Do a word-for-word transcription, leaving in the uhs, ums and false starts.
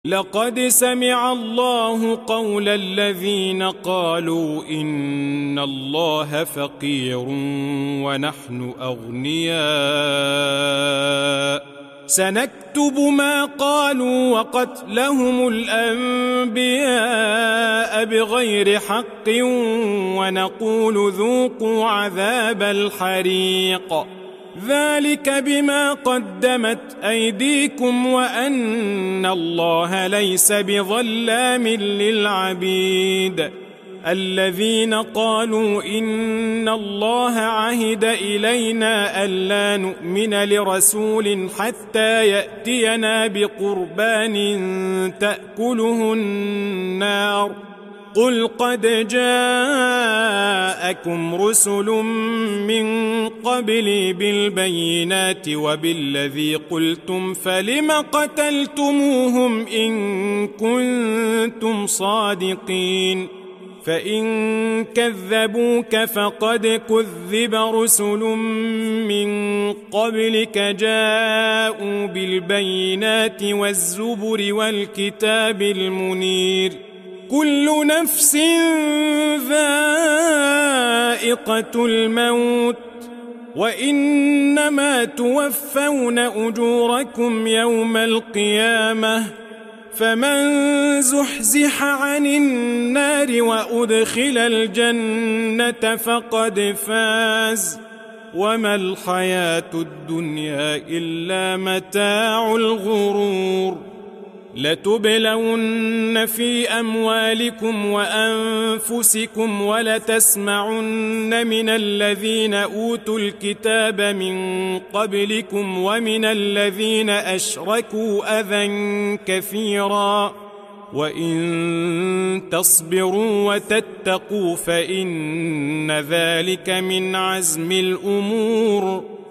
لقد سمع الله قول الذين قالوا إن الله فقير ونحن أغنياء سنكتب ما قالوا وقتلهم الأنبياء بغير حق ونقول ذوقوا عذاب الحريق ذلك بما قدمت أيديكم وأن الله ليس بظلام للعبيد الذين قالوا إن الله عهد إلينا ألا نؤمن لرسول حتى يأتينا بقربان تأكله النار قل قد جاءكم رسل من قبلي بالبينات وبالذي قلتم فلم قتلتموهم إن كنتم صادقين فإن كذبوك فقد كذب رسل من قبلك جاءوا بالبينات والزبر والكتاب المنير كل نفس ذائقة الموت وإنما توفون أجوركم يوم القيامة فمن زحزح عن النار وأدخل الجنة فقد فاز وما الحياة الدنيا إلا متاع الغرور لتبلون في أموالكم وأنفسكم ولتسمعن من الذين أوتوا الكتاب من قبلكم ومن الذين أشركوا أذى كثيرا وإن تصبروا وتتقوا فإن ذلك من عزم الأمور